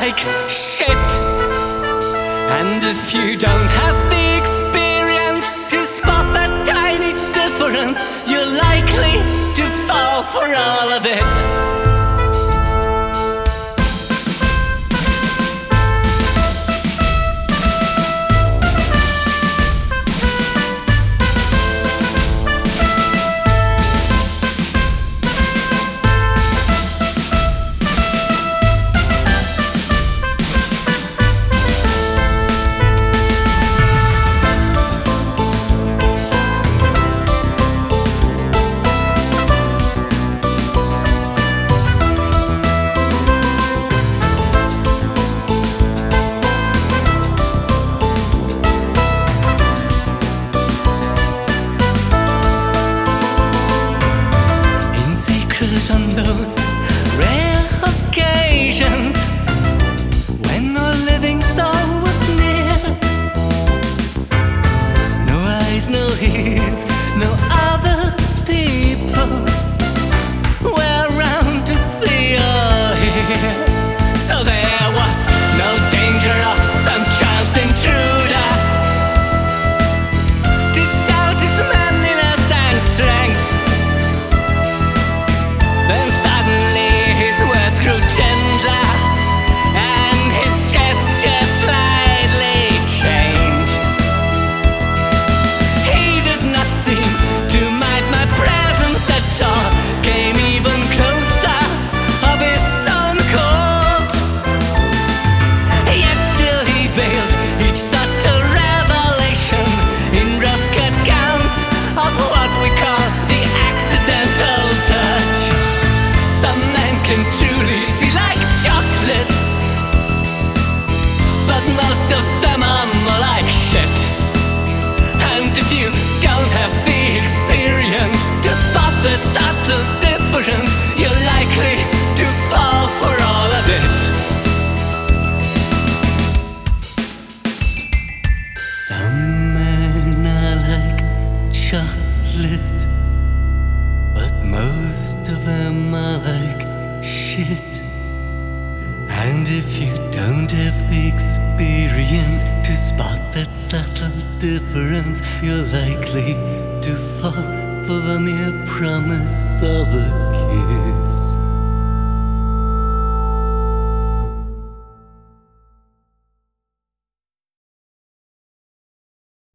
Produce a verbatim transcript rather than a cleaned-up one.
like shit. And if you don't have the experience to spot that tiny difference, you're likely to fall for all of it. On those rare occasions when our living soul was near, no eyes, no ears, no other people were around to see or hear. So there was no danger of some chance intruder to doubt his manliness and strength. Then suddenly his words grew gentler and his gesture slightly changed. He did not seem to mind my presence at all, came even closer of his own accord. Yet still he veiled each subtle revelation in rough cut counts of what we call the accidental touch. Some men can truly be like chocolate, but most of them are more like shit. And if you don't have the experience to spot that subtle difference, you're likely to fall for all of it. Some men are like chocolate, but most of them are like shit. And if you don't have the experience to spot that subtle difference, you're likely to fall for the mere promise of a kiss.